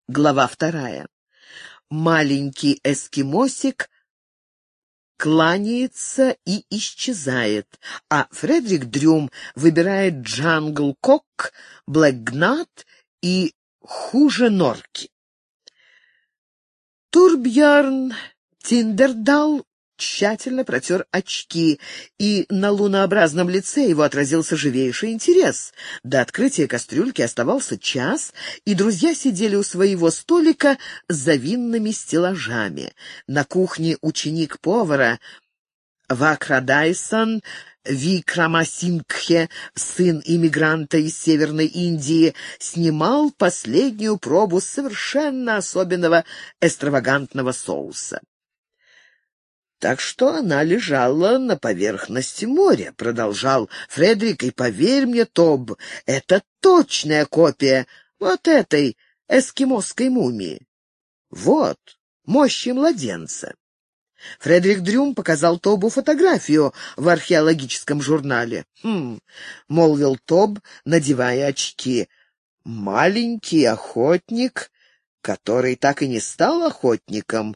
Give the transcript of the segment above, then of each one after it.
Глава 2. Маленький эскимосик кланяется и исчезает, а Фредерик Дрюм выбирает Джангл Кок, Блэкгнат и Хуже Норки. Турбьярн Тиндердал тщательно протер очки, и на лунообразном лице его отразился живейший интерес. До открытия кастрюльки оставался час, и друзья сидели у своего столика за винными стеллажами. На кухне ученик повара Вакрадайсан Викрамасингхе, сын иммигранта из Северной Индии, снимал последнюю пробу совершенно особенного экстравагантного соуса. «Так что она лежала на поверхности моря», — продолжал Фредерик, — «и поверь мне, Тоб, это точная копия вот этой эскимосской мумии. Вот, мощи младенца». Фредерик Дрюм показал Тобу фотографию в археологическом журнале. Молвил Тоб, надевая очки. «Маленький охотник, который так и не стал охотником.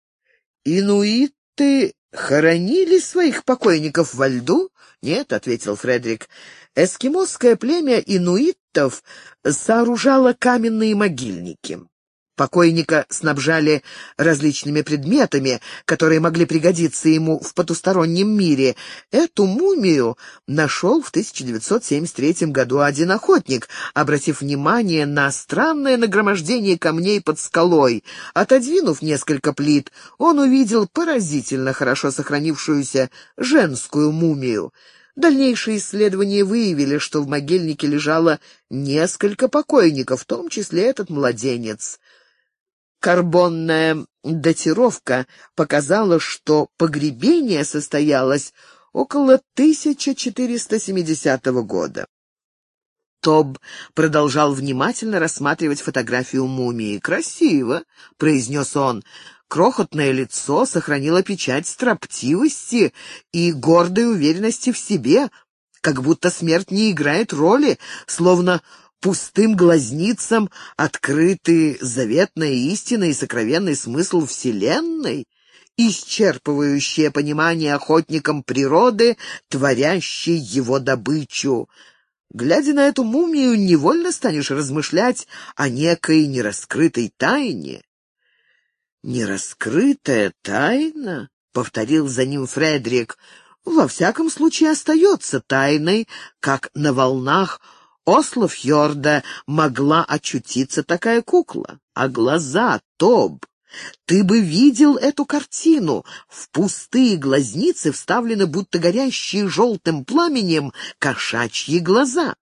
Инуиты хоронили своих покойников во льду?» «Нет», — ответил Фредерик, — «эскимосское племя инуитов сооружало каменные могильники. Покойника снабжали различными предметами, которые могли пригодиться ему в потустороннем мире. Эту мумию нашел в 1973 году один охотник, обратив внимание на странное нагромождение камней под скалой. Отодвинув несколько плит, он увидел поразительно хорошо сохранившуюся женскую мумию. Дальнейшие исследования выявили, что в могильнике лежало несколько покойников, в том числе этот младенец. Карбонная датировка показала, что погребение состоялось около 1470 года. Тоб продолжал внимательно рассматривать фотографию мумии. «Красиво», — произнес он. Крохотное лицо сохранило печать строптивости и гордой уверенности в себе, как будто смерть не играет роли, словно пустым глазницам открыты заветная истина и сокровенный смысл Вселенной, исчерпывающее понимание охотником природы, творящей его добычу. Глядя на эту мумию, невольно станешь размышлять о некой нераскрытой тайне. «Нераскрытая тайна?» — повторил за ним Фредерик. «Во всяком случае остается тайной, как на волнах Ослофьорда могла очутиться такая кукла. А глаза, Тоб, ты бы видел эту картину. В пустые глазницы вставлены будто горящие желтым пламенем кошачьи глаза».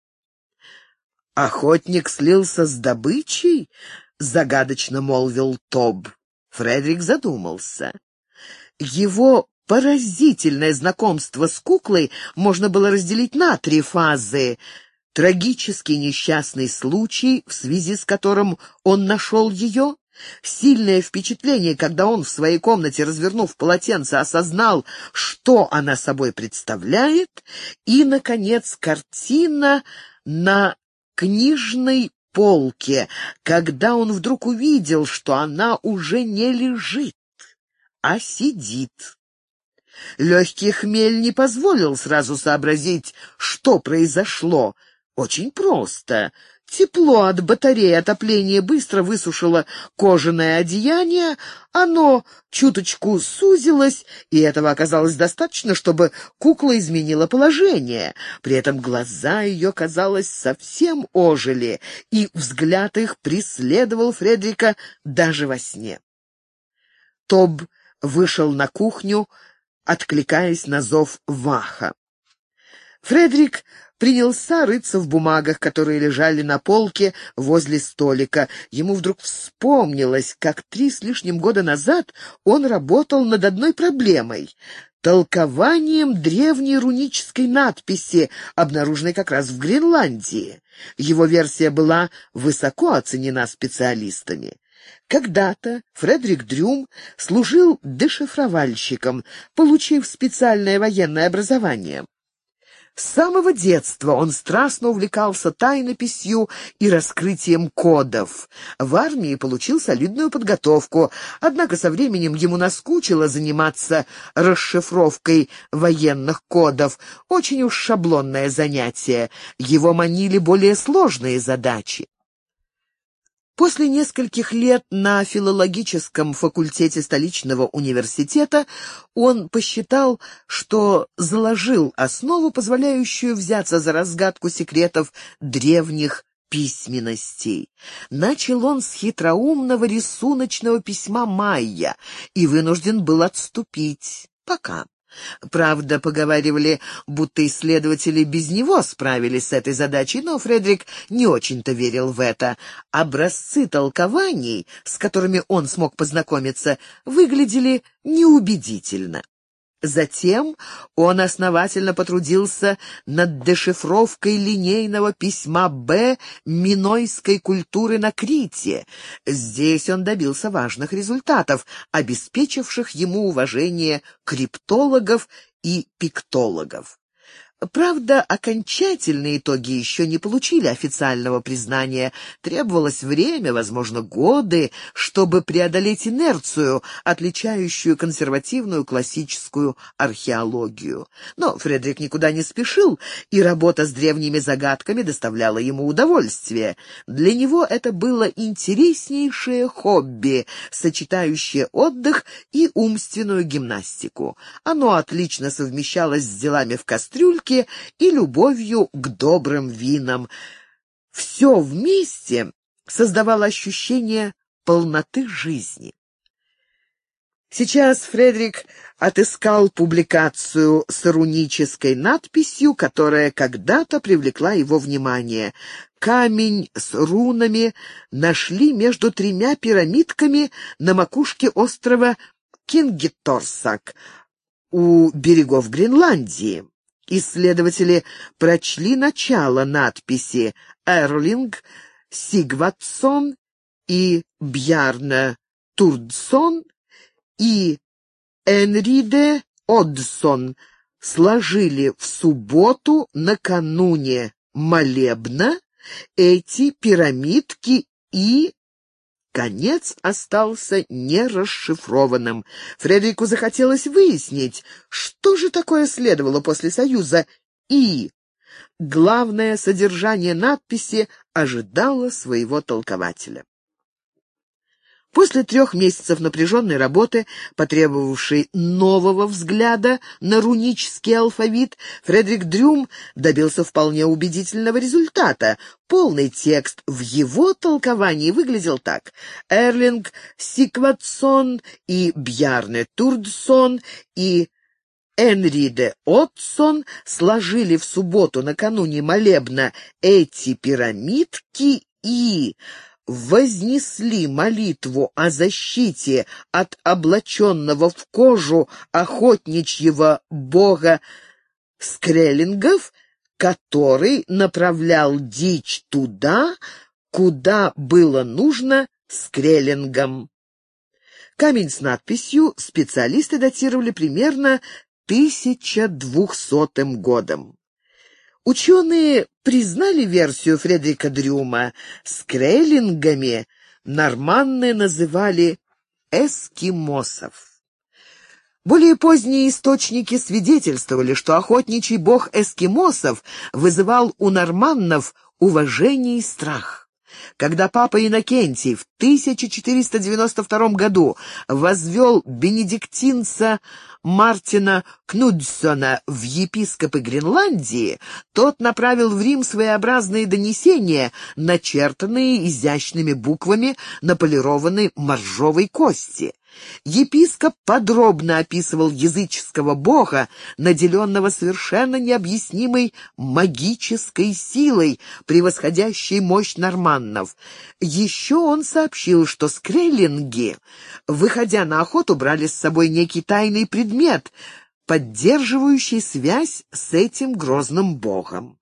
«Охотник слился с добычей?» — загадочно молвил Тоб. Фредерик задумался. Его поразительное знакомство с куклой можно было разделить на 3 фазы. Трагический несчастный случай, в связи с которым он нашел ее, сильное впечатление, когда он в своей комнате, развернув полотенце, осознал, что она собой представляет, и, наконец, картина на книжной полке, когда он вдруг увидел, что она уже не лежит, а сидит. Легкий хмель не позволил сразу сообразить, что произошло. Очень просто. Тепло от батареи отопления быстро высушило кожаное одеяние, оно чуточку сузилось, и этого оказалось достаточно, чтобы кукла изменила положение. При этом глаза ее, казалось, совсем ожили, и взгляд их преследовал Фредерика даже во сне. Тоб вышел на кухню, откликаясь на зов Ваха. Фредерик принялся рыться в бумагах, которые лежали на полке возле столика. Ему вдруг вспомнилось, как 3 с лишним года назад он работал над одной проблемой — толкованием древней рунической надписи, обнаруженной как раз в Гренландии. Его версия была высоко оценена специалистами. Когда-то Фредерик Дрюм служил дешифровальщиком, получив специальное военное образование. С самого детства он страстно увлекался тайнописью и раскрытием кодов. В армии получил солидную подготовку, однако со временем ему наскучило заниматься расшифровкой военных кодов. Очень уж шаблонное занятие. Его манили более сложные задачи. После нескольких лет на филологическом факультете столичного университета он посчитал, что заложил основу, позволяющую взяться за разгадку секретов древних письменностей. Начал он с хитроумного рисуночного письма майя и вынужден был отступить. Пока. Правда, поговаривали, будто исследователи без него справились с этой задачей, но Фредерик не очень-то верил в это. Образцы толкований, с которыми он смог познакомиться, выглядели неубедительно. Затем он основательно потрудился над дешифровкой линейного письма Б минойской культуры на Крите. Здесь он добился важных результатов, обеспечивших ему уважение криптологов и пиктологов. Правда, окончательные итоги еще не получили официального признания. Требовалось время, возможно, годы, чтобы преодолеть инерцию, отличающую консервативную классическую археологию. Но Фредерик никуда не спешил, и работа с древними загадками доставляла ему удовольствие. Для него это было интереснейшее хобби, сочетающее отдых и умственную гимнастику. Оно отлично совмещалось с делами в кастрюльке и любовью к добрым винам. Все вместе создавало ощущение полноты жизни. Сейчас Фредерик отыскал публикацию с рунической надписью, которая когда-то привлекла его внимание. Камень с рунами нашли между 3 пирамидками на макушке острова Кингиторсак у берегов Гренландии. Исследователи прочли начало надписи «Эрлинг Сигвардсон и Бjarne Турдсон и Энриде Оддсон сложили в субботу накануне молебна эти пирамидки и...» Конец остался нерасшифрованным. Фредерику захотелось выяснить, что же такое следовало после союза «и». Главное содержание надписи ожидало своего толкователя. После 3 месяцев напряженной работы, потребовавшей нового взгляда на рунический алфавит, Фредерик Дрюм добился вполне убедительного результата. Полный текст в его толковании выглядел так: Эрлинг Сигвардсон и Бjarne Турдсон и Энриде Оддсон сложили в субботу накануне молебна эти пирамидки и вознесли молитву о защите от облаченного в кожу охотничьего бога скреллингов, который направлял дичь туда, куда было нужно скреллингам. Камень с надписью специалисты датировали примерно 1200 годом. Ученые признали версию Фредерика Дрюма. Скреллингами норманны называли эскимосов. Более поздние источники свидетельствовали, что охотничий бог эскимосов вызывал у норманнов уважение и страх. Когда папа Иннокентий в 1492 году возвел бенедиктинца Мартина Кнудсона в епископы Гренландии, тот направил в Рим своеобразные донесения, начертанные изящными буквами на полированной моржовой кости. Епископ подробно описывал языческого бога, наделенного совершенно необъяснимой магической силой, превосходящей мощь норманнов. Еще он сообщил, что скреллинги, выходя на охоту, брали с собой некий тайный предмет, поддерживающий связь с этим грозным богом.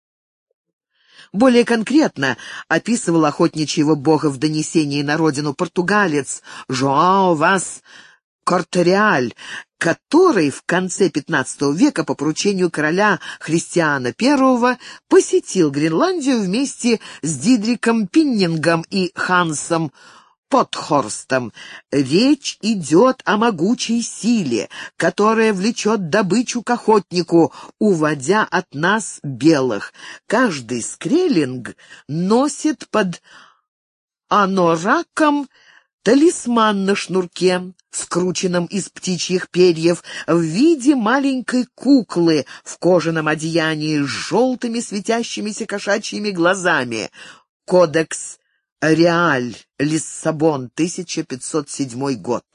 Более конкретно описывал охотничьего бога в донесении на родину португалец Жоао Вас Кортериаль, который в конце XV века по поручению короля Христиана I посетил Гренландию вместе с Дидриком Пиннингом и Хансом Потхорстом. Речь идет о могучей силе, которая влечет добычу к охотнику, уводя от нас белых. Каждый скреллинг носит под анораком талисман на шнурке, скрученном из птичьих перьев, в виде маленькой куклы в кожаном одеянии с желтыми светящимися кошачьими глазами. Кодекс Реаль, Лиссабон, 1507 год.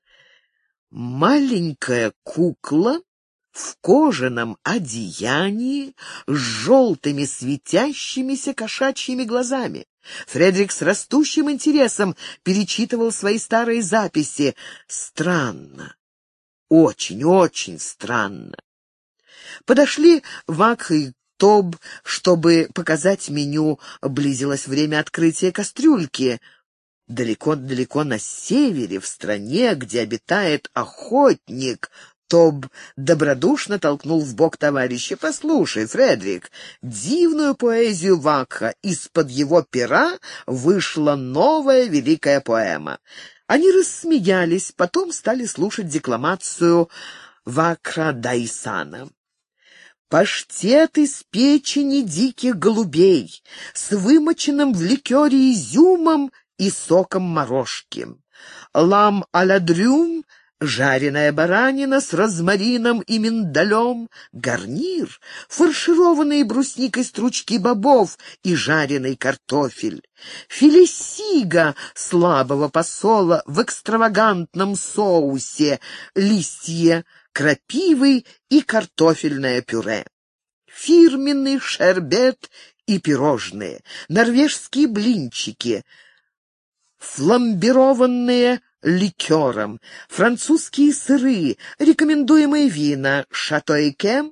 Маленькая кукла в кожаном одеянии с желтыми светящимися кошачьими глазами. Фредерик с растущим интересом перечитывал свои старые записи. Странно, очень-очень странно. Подошли Вакх и Тоб, чтобы показать меню. Близилось время открытия кастрюльки. Далеко-далеко на севере, в стране, где обитает охотник, Тоб добродушно толкнул в бок товарища. «Послушай, Фредерик, дивную поэзию Вакха, из-под его пера вышла новая великая поэма». Они рассмеялись, потом стали слушать декламацию Вакха Дайсана. «Паштет из печени диких голубей с вымоченным в ликере изюмом и соком морожки. Лам а-ля дрюм, жареная баранина с розмарином и миндалем, гарнир, фаршированные брусникой стручки бобов и жареный картофель, филе сига слабого посола в экстравагантном соусе, листья крапивы и картофельное пюре, фирменный шербет и пирожные, норвежские блинчики, фламбированные ликером, французские сыры, рекомендуемые вина «Шато Экем»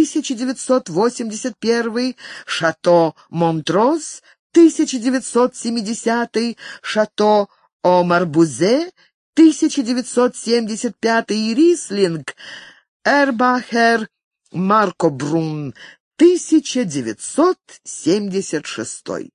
1981, «Шато Монтроз» 1970, «Шато Омарбузе» 1975 и «Рислинг» Эрбахер Маркобрун 1976.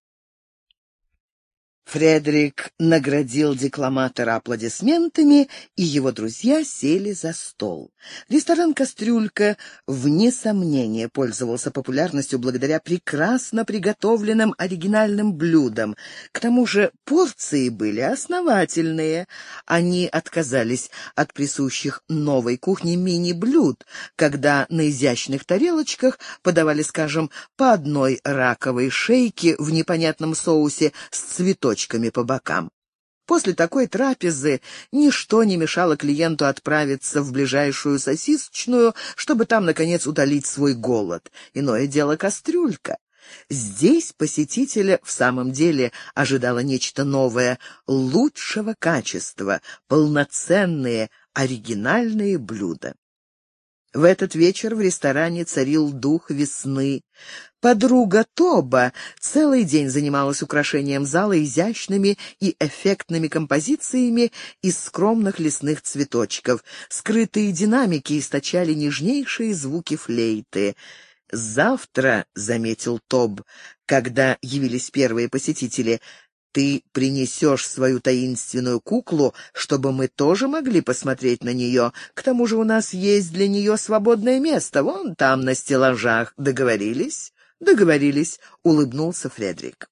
Фредерик наградил декламатора аплодисментами, и его друзья сели за стол. Ресторан «Кастрюлька» вне сомнения пользовался популярностью благодаря прекрасно приготовленным оригинальным блюдам. К тому же порции были основательные. Они отказались от присущих новой кухне мини-блюд, когда на изящных тарелочках подавали, скажем, по одной раковой шейке в непонятном соусе с цветочками по бокам. После такой трапезы ничто не мешало клиенту отправиться в ближайшую сосисочную, чтобы там, наконец, утолить свой голод. Иное дело кастрюлька. Здесь посетителя в самом деле ожидало нечто новое, лучшего качества, полноценные, оригинальные блюда. В этот вечер в ресторане царил дух весны. Подруга Тоба целый день занималась украшением зала изящными и эффектными композициями из скромных лесных цветочков. Скрытые динамики источали нежнейшие звуки флейты. «Завтра», — заметил Тоб, когда явились первые посетители, — «ты принесешь свою таинственную куклу, чтобы мы тоже могли посмотреть на нее. К тому же у нас есть для нее свободное место, вон там на стеллажах. Договорились?» «Договорились», — улыбнулся Фредерик.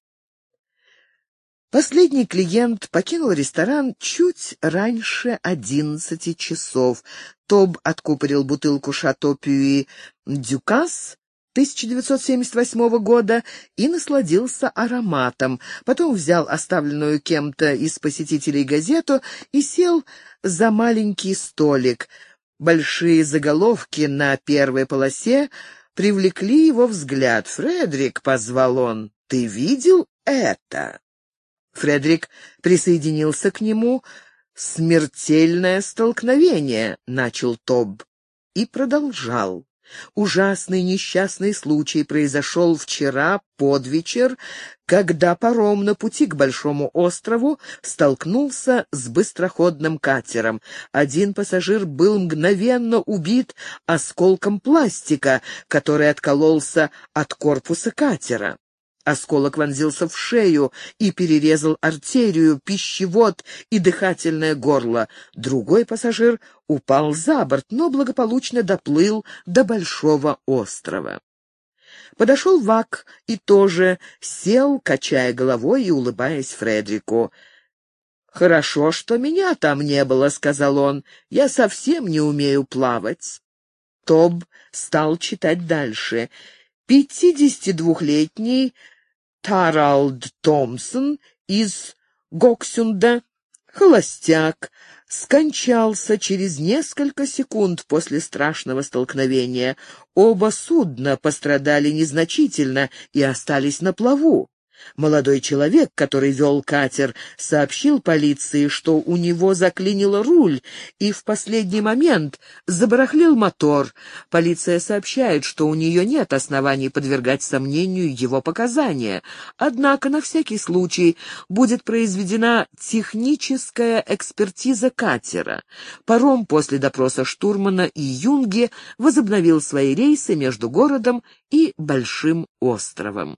Последний клиент покинул ресторан чуть раньше 11 часов. Тоб откупорил бутылку «Шато Пюи Дюкас» 1978 года и насладился ароматом. Потом взял оставленную кем-то из посетителей газету и сел за маленький столик. Большие заголовки на первой полосе привлекли его взгляд. «Фредерик», — позвал он, — «ты видел это?» Фредерик присоединился к нему. «Смертельное столкновение», — начал Тоб и продолжал. Ужасный несчастный случай произошел вчера под вечер, когда паром на пути к Большому острову столкнулся с быстроходным катером. Один пассажир был мгновенно убит осколком пластика, который откололся от корпуса катера. Осколок вонзился в шею и перерезал артерию, пищевод и дыхательное горло. Другой пассажир упал за борт, но благополучно доплыл до Большого острова. Подошел Вак и тоже сел, качая головой и улыбаясь Фредерику. «Хорошо, что меня там не было», — сказал он. «Я совсем не умею плавать». Тоб стал читать дальше. 52-летний Таралд Томпсон из Гоксюнда, холостяк, скончался через несколько секунд после страшного столкновения. Оба судна пострадали незначительно и остались на плаву. Молодой человек, который вел катер, сообщил полиции, что у него заклинило руль, и в последний момент забарахлил мотор. Полиция сообщает, что у нее нет оснований подвергать сомнению его показания. Однако на всякий случай будет произведена техническая экспертиза катера. Паром после допроса штурмана и юнги возобновил свои рейсы между городом и Большим островом.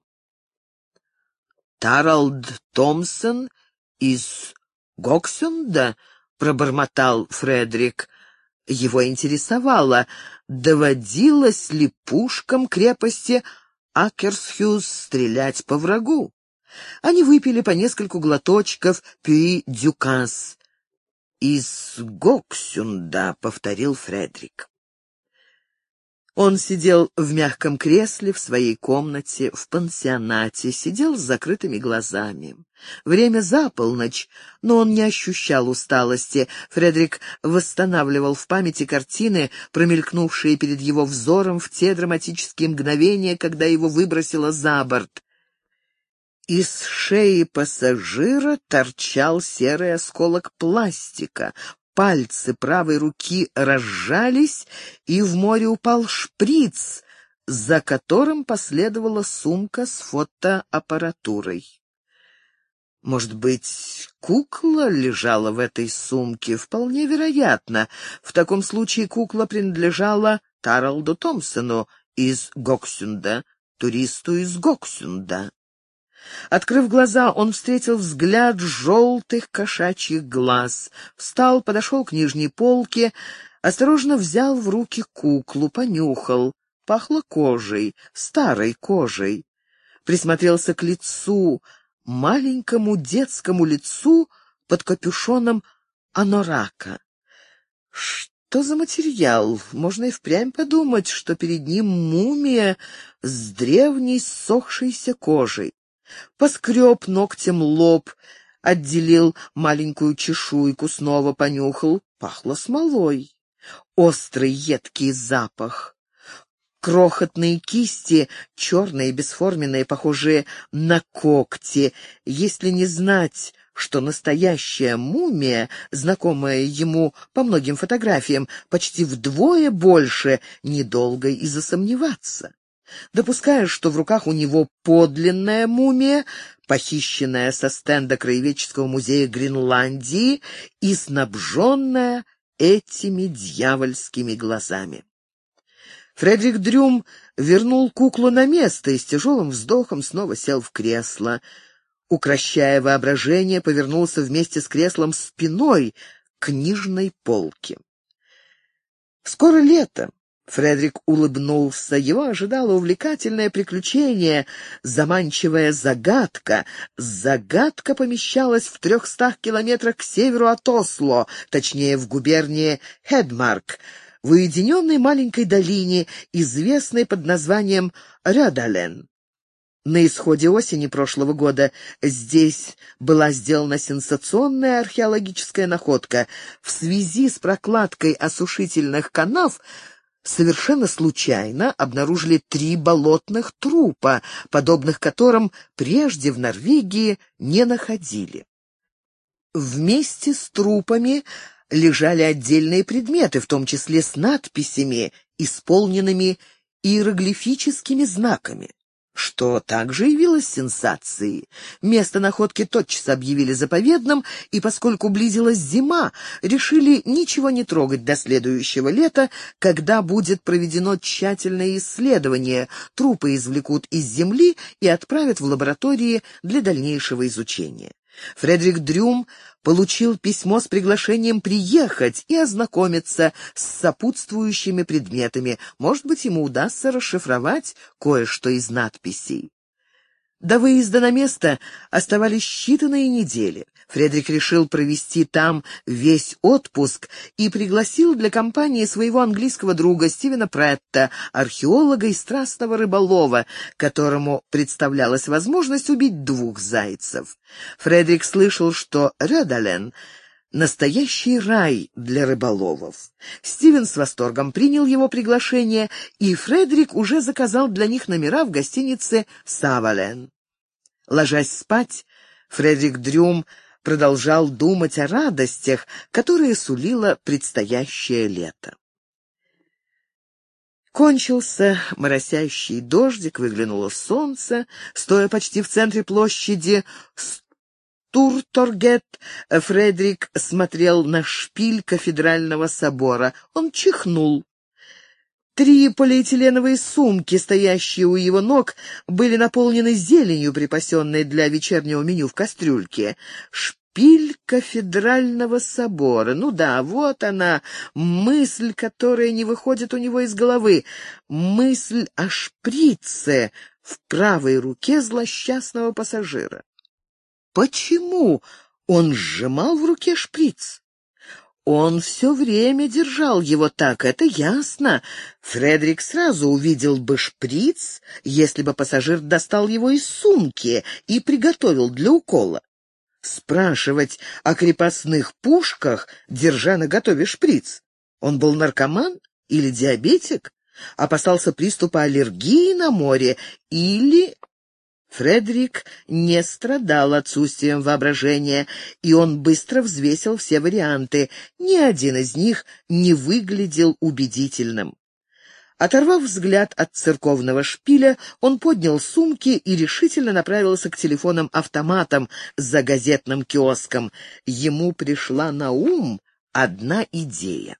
«Таралд Томпсон из Гоксюнда?» — пробормотал Фредерик. Его интересовало, доводилось ли пушкам крепости Акерсхюз стрелять по врагу. Они выпили по нескольку глоточков пюи-дюкас. «Из Гоксюнда», — повторил Фредерик. Он сидел в мягком кресле в своей комнате в пансионате, сидел с закрытыми глазами. Время за полночь, но он не ощущал усталости. Фредерик восстанавливал в памяти картины, промелькнувшие перед его взором в те драматические мгновения, когда его выбросило за борт. Из шеи пассажира торчал серый осколок пластика. Пальцы правой руки разжались, и в море упал шприц, за которым последовала сумка с фотоаппаратурой. Может быть, кукла лежала в этой сумке? Вполне вероятно. В таком случае кукла принадлежала Таралду Томпсону из Гоксюнда, туристу из Гоксюнда. Открыв глаза, он встретил взгляд желтых кошачьих глаз. Встал, подошел к нижней полке, осторожно взял в руки куклу, понюхал. Пахло кожей, старой кожей. Присмотрелся к лицу, маленькому детскому лицу под капюшоном анорака. Что за материал? Можно и впрямь подумать, что перед ним мумия с древней ссохшейся кожей. Поскреб ногтем лоб, отделил маленькую чешуйку, снова понюхал. Пахло смолой. Острый едкий запах. Крохотные кисти, черные, бесформенные, похожие на когти. Если не знать, что настоящая мумия, знакомая ему по многим фотографиям, почти вдвое больше, недолго и засомневаться. Допуская, что в руках у него подлинная мумия, похищенная со стенда Краеведческого музея Гренландии и снабженная этими дьявольскими глазами. Фредерик Дрюм вернул куклу на место и с тяжелым вздохом снова сел в кресло. Укрощая воображение, повернулся вместе с креслом спиной к книжной полке. Скоро лето. Фредерик улыбнулся. Его ожидало увлекательное приключение, заманчивая загадка. Загадка помещалась в 300 километрах к северу от Осло, точнее, в губернии Хедмарк, в уединенной маленькой долине, известной под названием Рёдален. На исходе осени прошлого года здесь была сделана сенсационная археологическая находка. В связи с прокладкой осушительных канав совершенно случайно обнаружили 3 болотных трупа, подобных которым прежде в Норвегии не находили. Вместе с трупами лежали отдельные предметы, в том числе с надписями исполненными иероглифическими знаками, что также явилось сенсацией. Место находки тотчас объявили заповедным, и поскольку близилась зима, решили ничего не трогать до следующего лета, когда будет проведено тщательное исследование, трупы извлекут из земли и отправят в лаборатории для дальнейшего изучения. Фредерик Дрюм получил письмо с приглашением приехать и ознакомиться с сопутствующими предметами. Может быть, ему удастся расшифровать кое-что из надписей. До выезда на место оставались считанные недели. Фредерик решил провести там весь отпуск и пригласил для компании своего английского друга Стивена Претта, археолога и страстного рыболова, которому представлялась возможность убить 2 зайцев. Фредерик слышал, что Рёдален — настоящий рай для рыболовов. Стивен с восторгом принял его приглашение, и Фредерик уже заказал для них номера в гостинице «Савален». Ложась спать, Фредерик Дрюм продолжал думать о радостях, которые сулило предстоящее лето. Кончился моросящий дождик, выглянуло солнце. Стоя почти в центре площади Стурторгет, Фредерик смотрел на шпиль кафедрального собора. Он чихнул. 3 полиэтиленовые сумки, стоящие у его ног, были наполнены зеленью, припасенной для вечернего меню в кастрюльке. Шпиль кафедрального собора. Ну да, вот она, мысль, которая не выходит у него из головы. Мысль о шприце в правой руке злосчастного пассажира. Почему он сжимал в руке шприц? Он все время держал его так, это ясно. Фредерик сразу увидел бы шприц, если бы пассажир достал его из сумки и приготовил для укола. Спрашивать о крепостных пушках, держа наготове шприц. Он был наркоман или диабетик? Опасался приступа аллергии на море или... Фредерик не страдал отсутствием воображения, и он быстро взвесил все варианты. Ни один из них не выглядел убедительным. Оторвав взгляд от церковного шпиля, он поднял сумки и решительно направился к телефонам-автоматам за газетным киоском. Ему пришла на ум одна идея.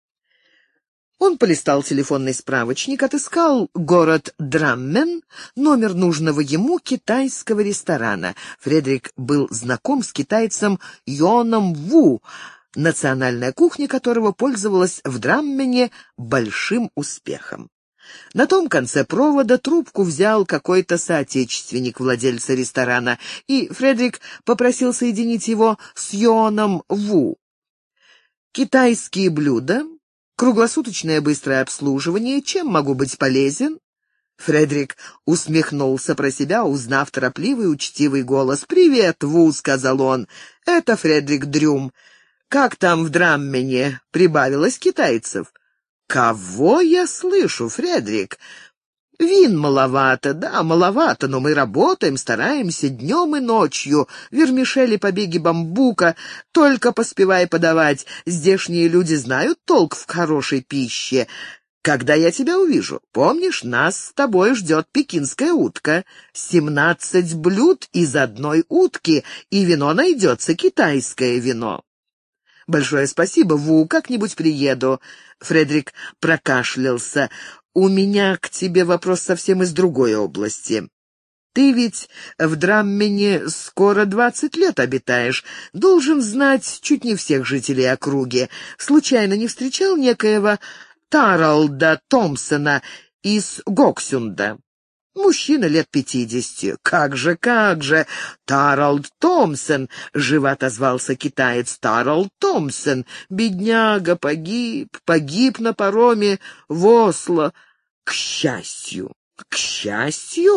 Он полистал телефонный справочник, отыскал город Драммен, номер нужного ему китайского ресторана. Фредерик был знаком с китайцем Йоном Ву, национальная кухня которого пользовалась в Драммене большим успехом. На том конце провода трубку взял какой-то соотечественник владельца ресторана, и Фредерик попросил соединить его с Йоном Ву. «Китайские блюда, круглосуточное быстрое обслуживание, чем могу быть полезен?» Фредерик усмехнулся про себя, узнав торопливый учтивый голос. «Привет, Ву», — сказал он, — «это Фредерик Дрюм. Как там в Драммене? Прибавилось китайцев?» «Кого я слышу, Фредерик?» «Вин маловато, да, маловато, но мы работаем, стараемся днем и ночью. Вермишели, побеги бамбука, только поспевай подавать. Здешние люди знают толк в хорошей пище. Когда я тебя увижу? Помнишь, нас с тобой ждет пекинская утка. 17 блюд из одной утки, и вино найдется, китайское вино». «Большое спасибо, Ву, как-нибудь приеду». Фредерик прокашлялся. «У меня к тебе вопрос совсем из другой области. Ты ведь в Драммене скоро 20 лет обитаешь. Должен знать чуть не всех жителей округи. Случайно не встречал некоего Таралда Томпсона из Гоксюнда? Мужчина лет 50. Как же, Таралд Томпсон, живо отозвался китаец. Таралд Томпсон, бедняга, погиб на пароме в Осло. К счастью,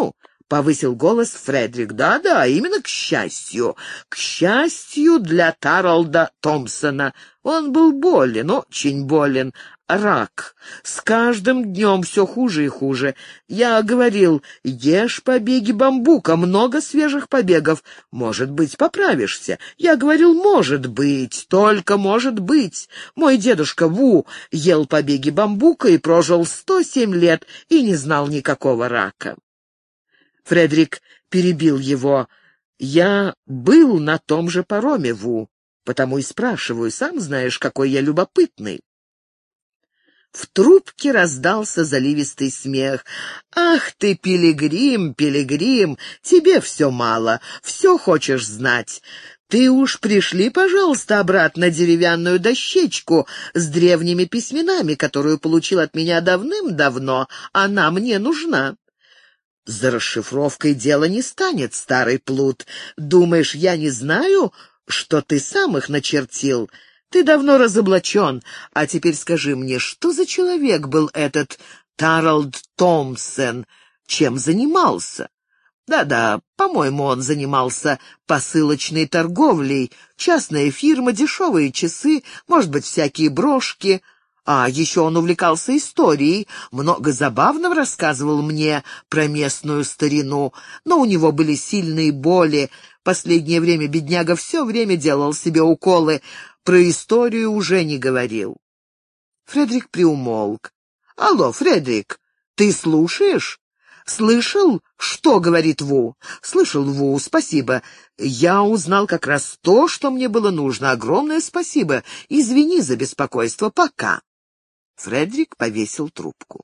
— повысил голос Фредерик. «Да-да, именно к счастью. К счастью для Таролда Томпсона. Он был болен, очень болен. Рак. С каждым днем все хуже и хуже. Я говорил, ешь побеги бамбука, много свежих побегов. Может быть, поправишься. Я говорил, может быть, только может быть. Мой дедушка Ву ел побеги бамбука и прожил 107 лет и не знал никакого рака». Фредерик перебил его. «Я был на том же пароме, Ву, потому и спрашиваю, сам знаешь, какой я любопытный». В трубке раздался заливистый смех. «Ах ты, пилигрим, пилигрим, тебе все мало, все хочешь знать. Ты уж пришли, пожалуйста, обратно деревянную дощечку с древними письменами, которую получил от меня давным-давно. Она мне нужна». «За расшифровкой дело не станет, старый плут. Думаешь, я не знаю, что ты сам их начертил? Ты давно разоблачен. А теперь скажи мне, что за человек был этот Таролд Томпсон? Чем занимался?» «Да-да, по-моему, он занимался посылочной торговлей, частная фирма, дешевые часы, может быть, всякие брошки». А еще он увлекался историей, много забавного рассказывал мне про местную старину, но у него были сильные боли. Последнее время бедняга все время делал себе уколы, про историю уже не говорил. Фредерик приумолк. «Алло, Фредерик, ты слушаешь? Слышал, что говорит Ву?» «Слышал, Ву, спасибо. Я узнал как раз то, что мне было нужно. Огромное спасибо. Извини за беспокойство. Пока». Фредерик повесил трубку.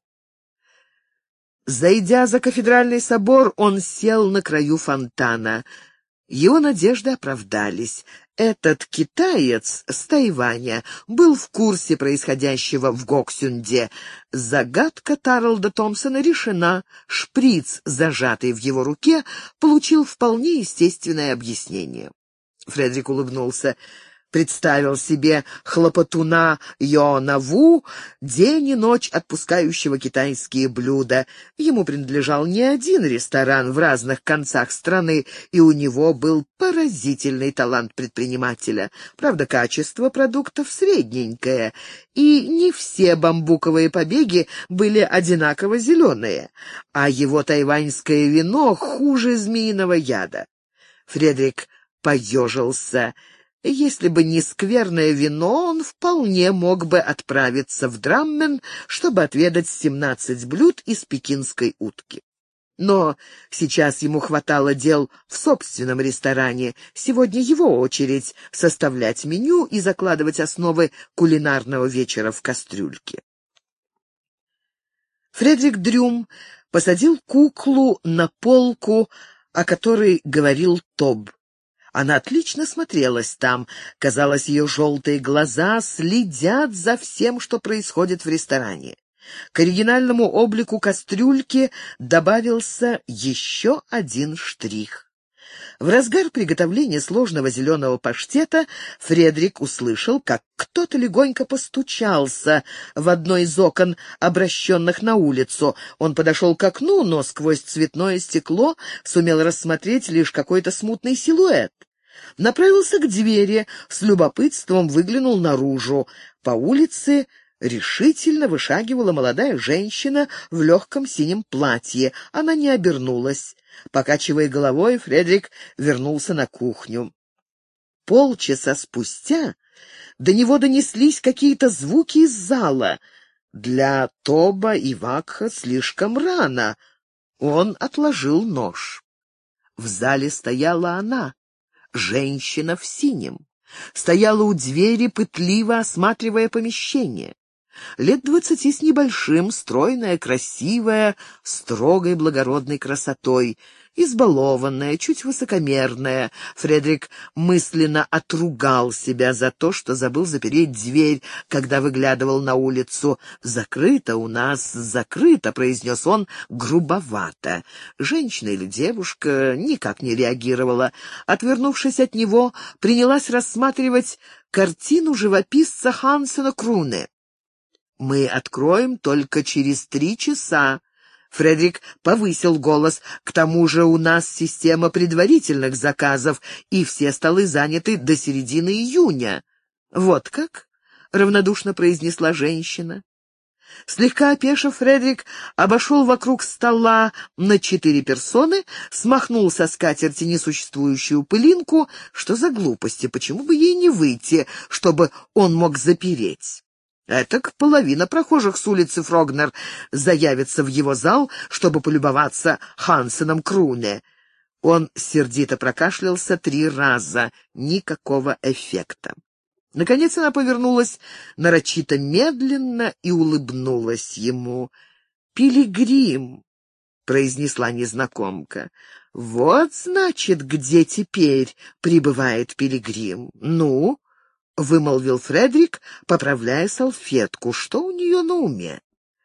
Зайдя за кафедральный собор, он сел на краю фонтана. Его надежды оправдались. Этот китаец с Тайваня был в курсе происходящего в Гоксюнде. Загадка Таролда Томпсона решена. Шприц, зажатый в его руке, получил вполне естественное объяснение. Фредерик улыбнулся. Представил себе хлопотуна Йона Ву, день и ночь отпускающего китайские блюда. Ему принадлежал не один ресторан в разных концах страны, и у него был поразительный талант предпринимателя. Правда, качество продуктов средненькое, и не все бамбуковые побеги были одинаково зеленые, а его тайваньское вино хуже змеиного яда. Фредерик поежился. Если бы не скверное вино, он вполне мог бы отправиться в Драммен, чтобы отведать 17 блюд из пекинской утки. Но сейчас ему хватало дел в собственном ресторане. Сегодня его очередь составлять меню и закладывать основы кулинарного вечера в кастрюльке. Фредерик Дрюм посадил куклу на полку, о которой говорил Тоб. Она отлично смотрелась там. Казалось, ее желтые глаза следят за всем, что происходит в ресторане. К оригинальному облику кастрюльки добавился еще один штрих. В разгар приготовления сложного зеленого паштета Фредерик услышал, как кто-то легонько постучался в одно из окон, обращенных на улицу. Он подошел к окну, но сквозь цветное стекло сумел рассмотреть лишь какой-то смутный силуэт. Направился к двери, с любопытством выглянул наружу. По улице решительно вышагивала молодая женщина в легком синем платье. Она не обернулась. Покачивая головой, Фредерик вернулся на кухню. Полчаса спустя до него донеслись какие-то звуки из зала. Для Тоба и Вакха слишком рано. Он отложил нож. В зале стояла она, женщина в синем. Стояла у двери, пытливо осматривая помещение. Лет 20 с небольшим, стройная, красивая, строгой благородной красотой, избалованная, чуть высокомерная. Фредерик мысленно отругал себя за то, что забыл запереть дверь, когда выглядывал на улицу. «Закрыто у нас, закрыто», — произнес он грубовато. Женщина или девушка никак не реагировала. Отвернувшись от него, принялась рассматривать картину живописца Хансена Круне. «Мы откроем только через 3 часа. Фредерик повысил голос. «К тому же у нас система предварительных заказов, и все столы заняты до середины июня». «Вот как?» — равнодушно произнесла женщина. Слегка опешив, Фредерик обошел вокруг стола на 4 персоны, смахнул со скатерти несуществующую пылинку. Что за глупости? Почему бы ей не выйти, чтобы он мог запереть? Этак половина прохожих с улицы Фрогнер заявится в его зал, чтобы полюбоваться Хансеном Круне. Он сердито прокашлялся 3 раза. Никакого эффекта. Наконец она повернулась нарочито медленно и улыбнулась ему. «Пилигрим», — произнесла незнакомка. «Вот, значит, где теперь пребывает пилигрим. Ну?» — вымолвил Фредерик, поправляя салфетку. «Что у нее на уме?»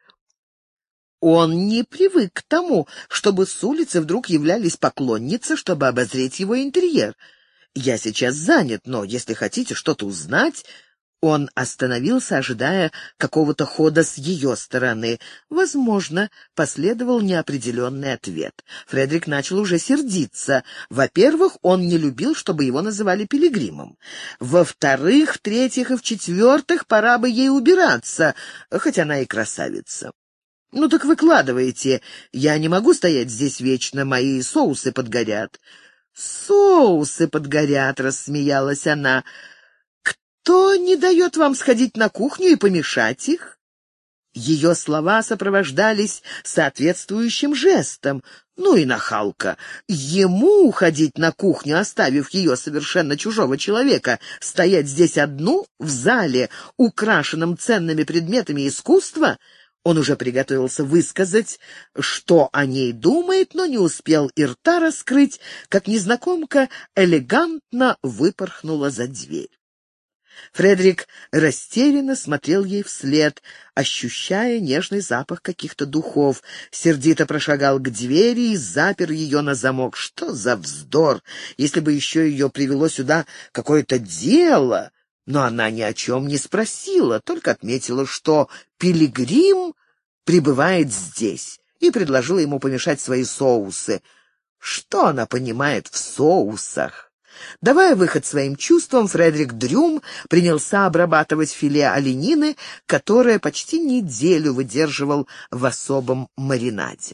Он не привык к тому, чтобы с улицы вдруг являлись поклонницы, чтобы обозреть его интерьер. «Я сейчас занят, но если хотите что-то узнать...» Он остановился, ожидая какого-то хода с ее стороны. Возможно, последовал неопределенный ответ. Фредерик начал уже сердиться. Во-первых, он не любил, чтобы его называли пилигримом. Во-вторых, в-третьих и в-четвертых, пора бы ей убираться, хоть она и красавица. «Ну так выкладывайте. Я не могу стоять здесь вечно, мои соусы подгорят». «Соусы подгорят», — рассмеялась она. «Кто не дает вам сходить на кухню и помешать их?» Ее слова сопровождались соответствующим жестом. Ну и нахалка. Ему уходить на кухню, оставив ее совершенно чужого человека, стоять здесь одну в зале, украшенном ценными предметами искусства. Он уже приготовился высказать, что о ней думает, но не успел и рта раскрыть, как незнакомка элегантно выпорхнула за дверь. Фредерик растерянно смотрел ей вслед, ощущая нежный запах каких-то духов. Сердито прошагал к двери и запер ее на замок. Что за вздор! Если бы еще ее привело сюда какое-то дело... Но она ни о чем не спросила, только отметила, что пилигрим пребывает здесь, и предложила ему помешать свои соусы. Что она понимает в соусах? Давая выход своим чувствам, Фредерик Дрюм принялся обрабатывать филе оленины, которое почти неделю выдерживал в особом маринаде.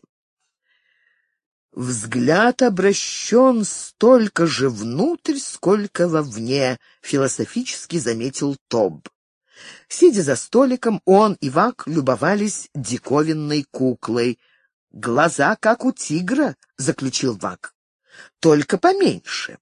«Взгляд обращен столько же внутрь, сколько вовне», — философически заметил Тоб. Сидя за столиком, он и Вак любовались диковинной куклой. «Глаза, как у тигра», — заключил Вак, — «только поменьше».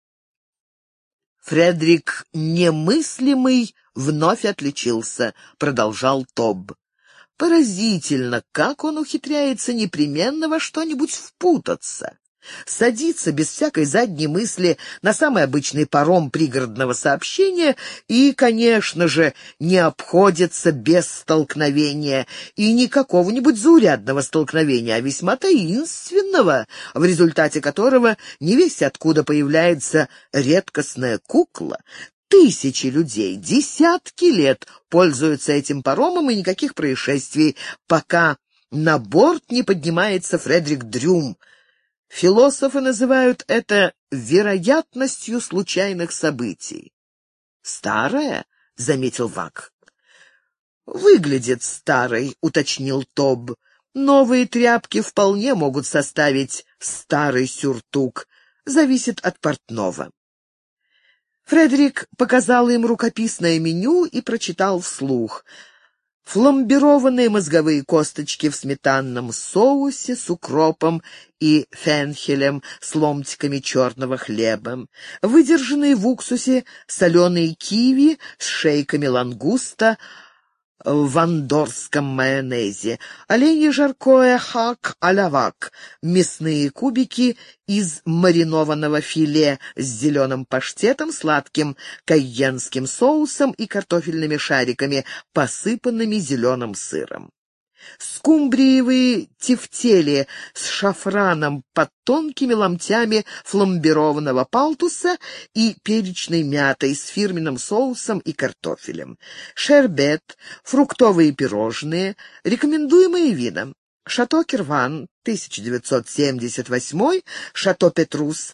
«Фредерик Немыслимый вновь отличился», — продолжал Тоб. «Поразительно, как он ухитряется непременно во что-нибудь впутаться. Садится без всякой задней мысли на самый обычный паром пригородного сообщения и, конечно же, не обходится без столкновения, и не какого-нибудь заурядного столкновения, а весьма таинственного, в результате которого невесть откуда появляется редкостная кукла. Тысячи людей, десятки лет пользуются этим паромом, и никаких происшествий, пока на борт не поднимается Фредерик Дрюм. Философы называют это вероятностью случайных событий. «Старая?» — заметил Вак. «Выглядит старой», — уточнил Тоб. «Новые тряпки вполне могут составить старый сюртук. Зависит от портного». Фредерик показал им рукописное меню и прочитал вслух. Фламбированные мозговые косточки в сметанном соусе с укропом и фенхелем с ломтиками черного хлеба, выдержанные в уксусе соленые киви с шейками лангуста в андорском майонезе, оленье жаркое хак а-ля вак, мясные кубики из маринованного филе с зеленым паштетом, сладким кайенским соусом и картофельными шариками, посыпанными зеленым сыром. Скумбриевые тефтели с шафраном под тонкими ломтями фламбированного палтуса и перечной мятой с фирменным соусом и картофелем. Шербет, фруктовые пирожные, рекомендуемые вина. Шато Кирван, 1978, Шато Петрус,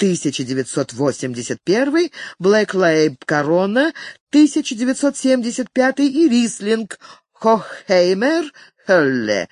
1981, Блэк Лейб Корона, 1975 и Рислинг Хохеймер Хölле,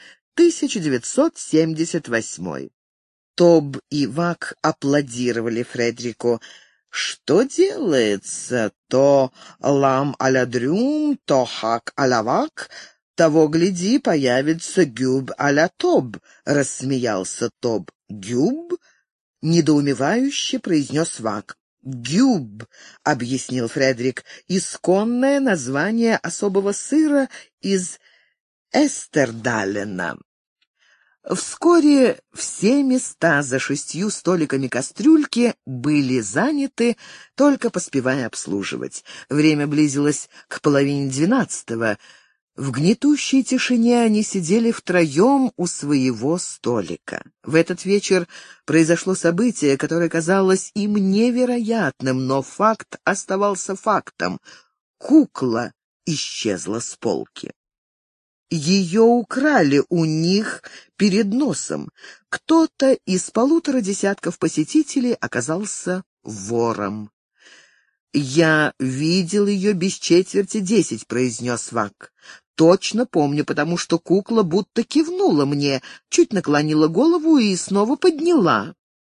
1978. Тоб и Вак аплодировали Фредерику. «Что делается? То лам а-ля дрюм, то хак а-ля вак. Того, гляди, появится гюб а-ля Тоб», — рассмеялся Тоб. «Гюб?» — недоумевающе произнес Вак. «Гюб», — объяснил Фредерик, — «исконное название особого сыра из Эстердалена». Вскоре все места за 6 столиками кастрюльки были заняты, только поспевая обслуживать. Время близилось к 11:30. В гнетущей тишине они сидели втроем у своего столика. В этот вечер произошло событие, которое казалось им невероятным, но факт оставался фактом. Кукла исчезла с полки. Ее украли у них перед носом. Кто-то из 1,5 десятков посетителей оказался вором. «Я видел ее без 9:45, — произнес Вак. «Точно помню, потому что кукла будто кивнула мне, чуть наклонила голову и снова подняла».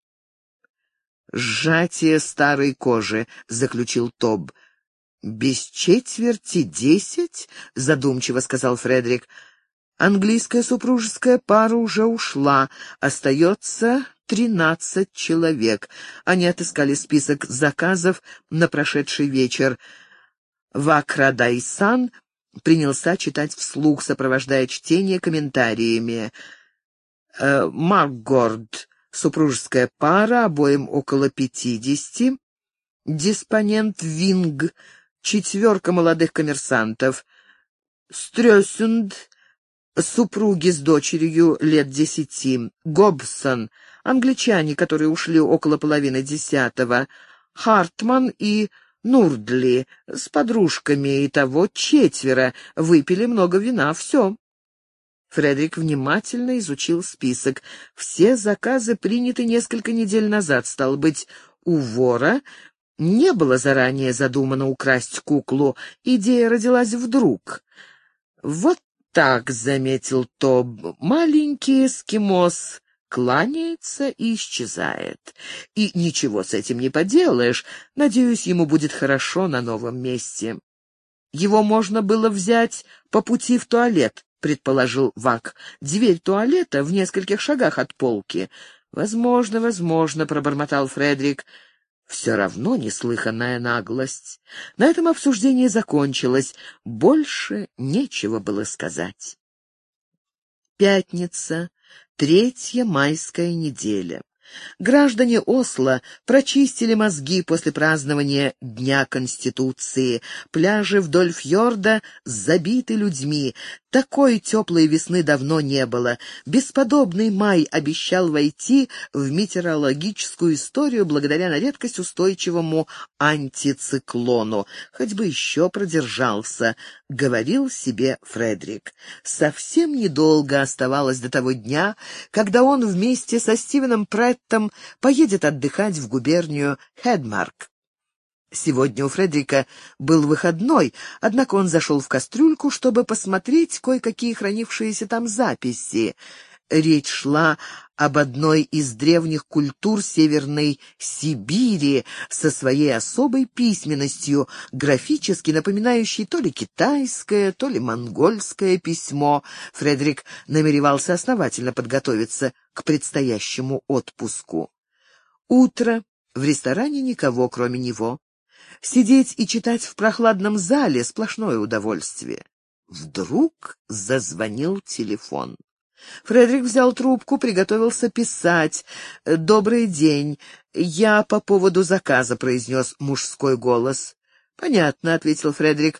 «Сжатие старой кожи», — заключил Тоб. «Без 9:45, — задумчиво сказал Фредерик. «Английская супружеская пара уже ушла. Остается 13 человек. Они отыскали список заказов на прошедший вечер». Вакрадай-сан принялся читать вслух, сопровождая чтение комментариями. «Макгорд, супружеская пара, обоим около 50. Диспонент Винг, 4 молодых коммерсантов. Стрёсюнд, супруги с дочерью лет 10. Гобсон, англичане, которые ушли около 9:30. Хартман и Нурдли с подружками, и того 4, выпили много вина, все». Фредерик внимательно изучил список. Все заказы приняты несколько недель назад, стало быть, у вора не было заранее задумано украсть куклу, идея родилась вдруг. «Вот так», — заметил Тоб, — «маленький эскимос кланяется и исчезает. И ничего с этим не поделаешь. Надеюсь, ему будет хорошо на новом месте». «Его можно было взять по пути в туалет», — предположил Вак. «Дверь туалета в нескольких шагах от полки». «Возможно, возможно», — пробормотал Фредерик. Все равно неслыханная наглость. На этом обсуждение закончилось. Больше нечего было сказать. Пятница, 3 майская неделя. Граждане Осло прочистили мозги после празднования Дня Конституции. Пляжи вдоль фьорда забиты людьми. Такой теплой весны давно не было. Бесподобный май обещал войти в метеорологическую историю благодаря на редкость устойчивому антициклону. Хоть бы еще продержался, — говорил себе Фредерик. Совсем недолго оставалось до того дня, когда он вместе со Стивеном Преттом поедет отдыхать в губернию Хедмарк. Сегодня у Фредерика был выходной, однако он зашел в кастрюльку, чтобы посмотреть кое-какие хранившиеся там записи. Речь шла об одной из древних культур Северной Сибири со своей особой письменностью, графически напоминающей то ли китайское, то ли монгольское письмо. Фредерик намеревался основательно подготовиться к предстоящему отпуску. Утро. В ресторане никого, кроме него. Сидеть и читать в прохладном зале — сплошное удовольствие. Вдруг зазвонил телефон. Фредерик взял трубку, приготовился писать. «Добрый день. Я по поводу заказа», — произнес мужской голос. «Понятно», — ответил Фредерик.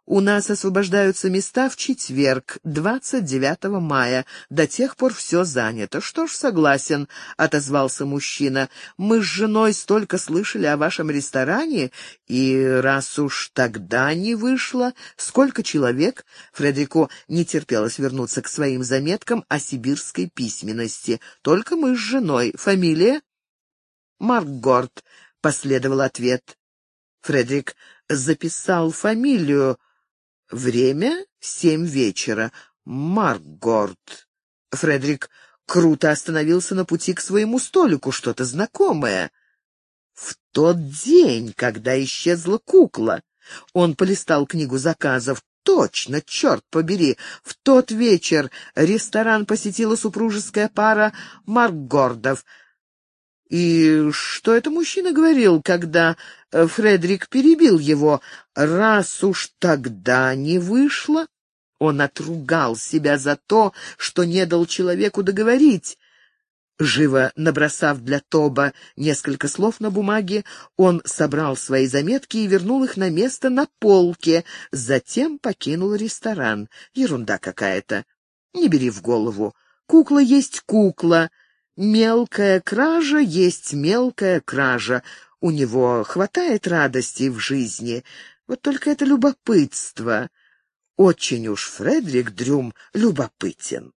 «У нас освобождаются места в четверг, 29 мая. До тех пор все занято». «Что ж, согласен», — отозвался мужчина. «Мы с женой столько слышали о вашем ресторане, и раз уж тогда не вышло...» «Сколько человек?» Фредерику не терпелось вернуться к своим заметкам о сибирской письменности. «Только мы с женой. Фамилия?» «Маркгорд», — последовал ответ. Фредерик записал фамилию. Время — 7 вечера. Маркгорд. Фредерик круто остановился на пути к своему столику. Что-то знакомое. В тот день, когда исчезла кукла. Он полистал книгу заказов. Точно, черт побери, в тот вечер ресторан посетила супружеская пара Маркгордов. И что это мужчина говорил, когда Фредерик перебил его? «Раз уж тогда не вышло...» Он отругал себя за то, что не дал человеку договорить. Живо набросав для Тоба несколько слов на бумаге, он собрал свои заметки и вернул их на место на полке, затем покинул ресторан. Ерунда какая-то. Не бери в голову. Кукла есть кукла. Мелкая кража есть мелкая кража. У него хватает радости в жизни. Вот только это любопытство. Очень уж Фредерик Дрюм любопытен.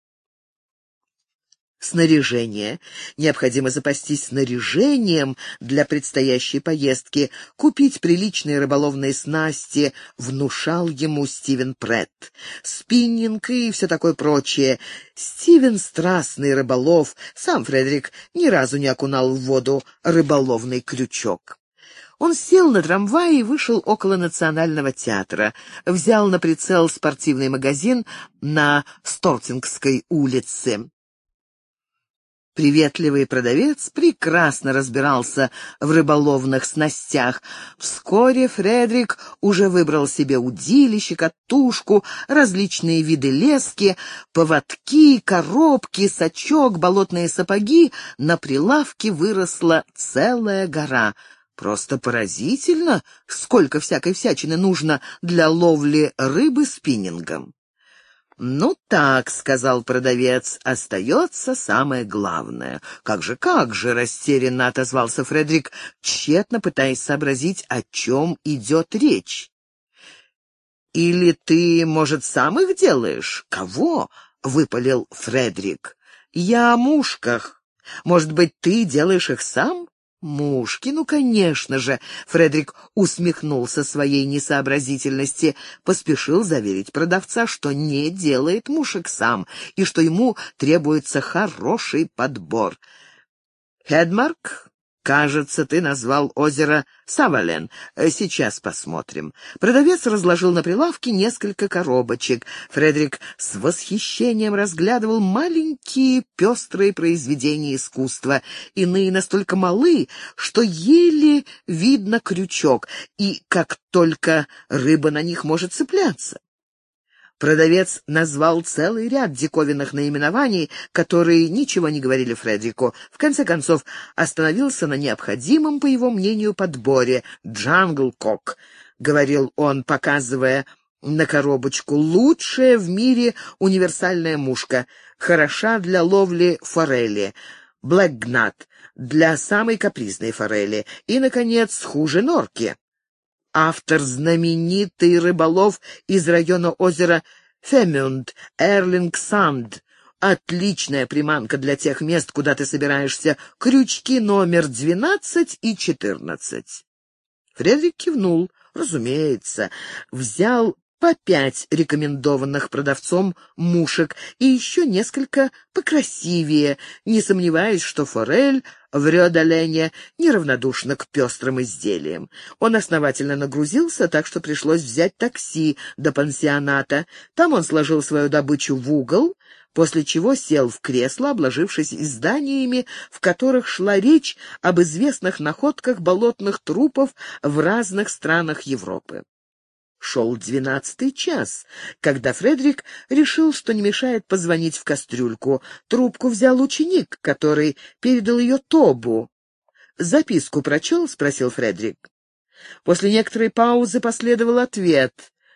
Снаряжение. Необходимо запастись снаряжением для предстоящей поездки. Купить приличные рыболовные снасти внушал ему Стивен Претт. Спиннинг и все такое прочее. Стивен — страстный рыболов. Сам Фредерик ни разу не окунал в воду рыболовный крючок. Он сел на трамвай и вышел около Национального театра. Взял на прицел спортивный магазин на Стортингской улице. Приветливый продавец прекрасно разбирался в рыболовных снастях. Вскоре Фредерик уже выбрал себе удилище, катушку, различные виды лески, поводки, коробки, сачок, болотные сапоги. На прилавке выросла целая гора. Просто поразительно, сколько всякой всячины нужно для ловли рыбы спиннингом. «Ну так», — сказал продавец, — «остается самое главное». «Как же, растерянно отозвался Фредерик, тщетно пытаясь сообразить, о чем идет речь. «Или ты, может, сам их делаешь?» «Кого?» — выпалил Фредерик. «Я о мушках. Может быть, ты делаешь их сам?» «Мушки, ну, конечно же!» Фредерик усмехнулся своей несообразительности, поспешил заверить продавца, что не делает мушек сам и что ему требуется хороший подбор. «Хедмарк, кажется, ты назвал озеро Савален. Сейчас посмотрим». Продавец разложил на прилавке несколько коробочек. Фредерик с восхищением разглядывал маленькие пестрые произведения искусства. Иные настолько малы, что еле видно крючок, и как только рыба на них может цепляться. Продавец назвал целый ряд диковинных наименований, которые ничего не говорили Фредерику. В конце концов, остановился на необходимом, по его мнению, подборе. «Джангл-кок», — говорил он, показывая на коробочку, — «лучшая в мире универсальная мушка, хороша для ловли форели. Блэкгнат — для самой капризной форели. И, наконец, хуже норки». Автор — знаменитый рыболов из района озера Фемюнд, Эрлинг-Санд. Отличная приманка для тех мест, куда ты собираешься. Крючки номер 12 и 14. Фредерик кивнул. Разумеется. Взял по 5 рекомендованных продавцом мушек и еще несколько покрасивее, не сомневаясь, что форель в Рё-де-Лене неравнодушна к пестрым изделиям. Он основательно нагрузился, так что пришлось взять такси до пансионата. Там он сложил свою добычу в угол, после чего сел в кресло, обложившись изданиями, в которых шла речь об известных находках болотных трупов в разных странах Европы. Шел 12-й час, когда Фредерик решил, что не мешает позвонить в кастрюльку. Трубку взял ученик, который передал ее Тобу. «Записку прочел?» — спросил Фредерик. После некоторой паузы последовал ответ.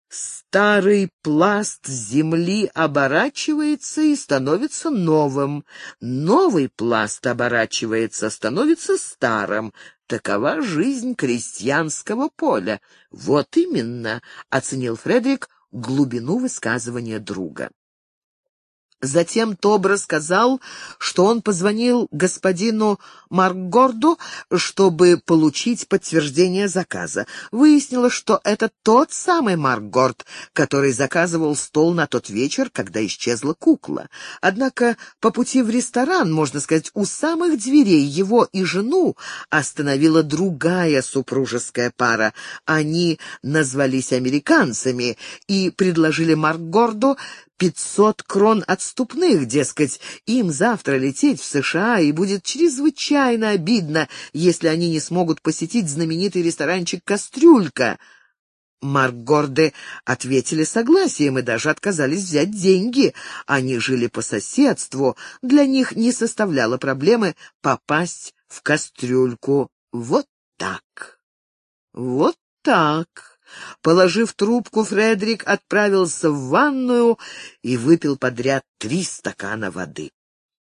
Старый пласт земли оборачивается и становится новым. Новый пласт оборачивается, становится старым. Такова жизнь крестьянского поля. Вот именно, — оценил Фредерик глубину высказывания друга. Затем Тоб рассказал, что он позвонил господину Маркгорду, чтобы получить подтверждение заказа. Выяснилось, что это тот самый Маркгорд, который заказывал стол на тот вечер, когда исчезла кукла. Однако по пути в ресторан, можно сказать, у самых дверей его и жену остановила другая супружеская пара. Они назвались американцами и предложили Маркгорду 500 крон отступных, дескать, им завтра лететь в США, и будет чрезвычайно обидно, если они не смогут посетить знаменитый ресторанчик «Кастрюлька». Маркгорды ответили согласием и даже отказались взять деньги. Они жили по соседству, для них не составляло проблемы попасть в «Кастрюльку». Вот так. Вот так. Положив трубку, Фредерик отправился в ванную и выпил подряд 3 стакана воды.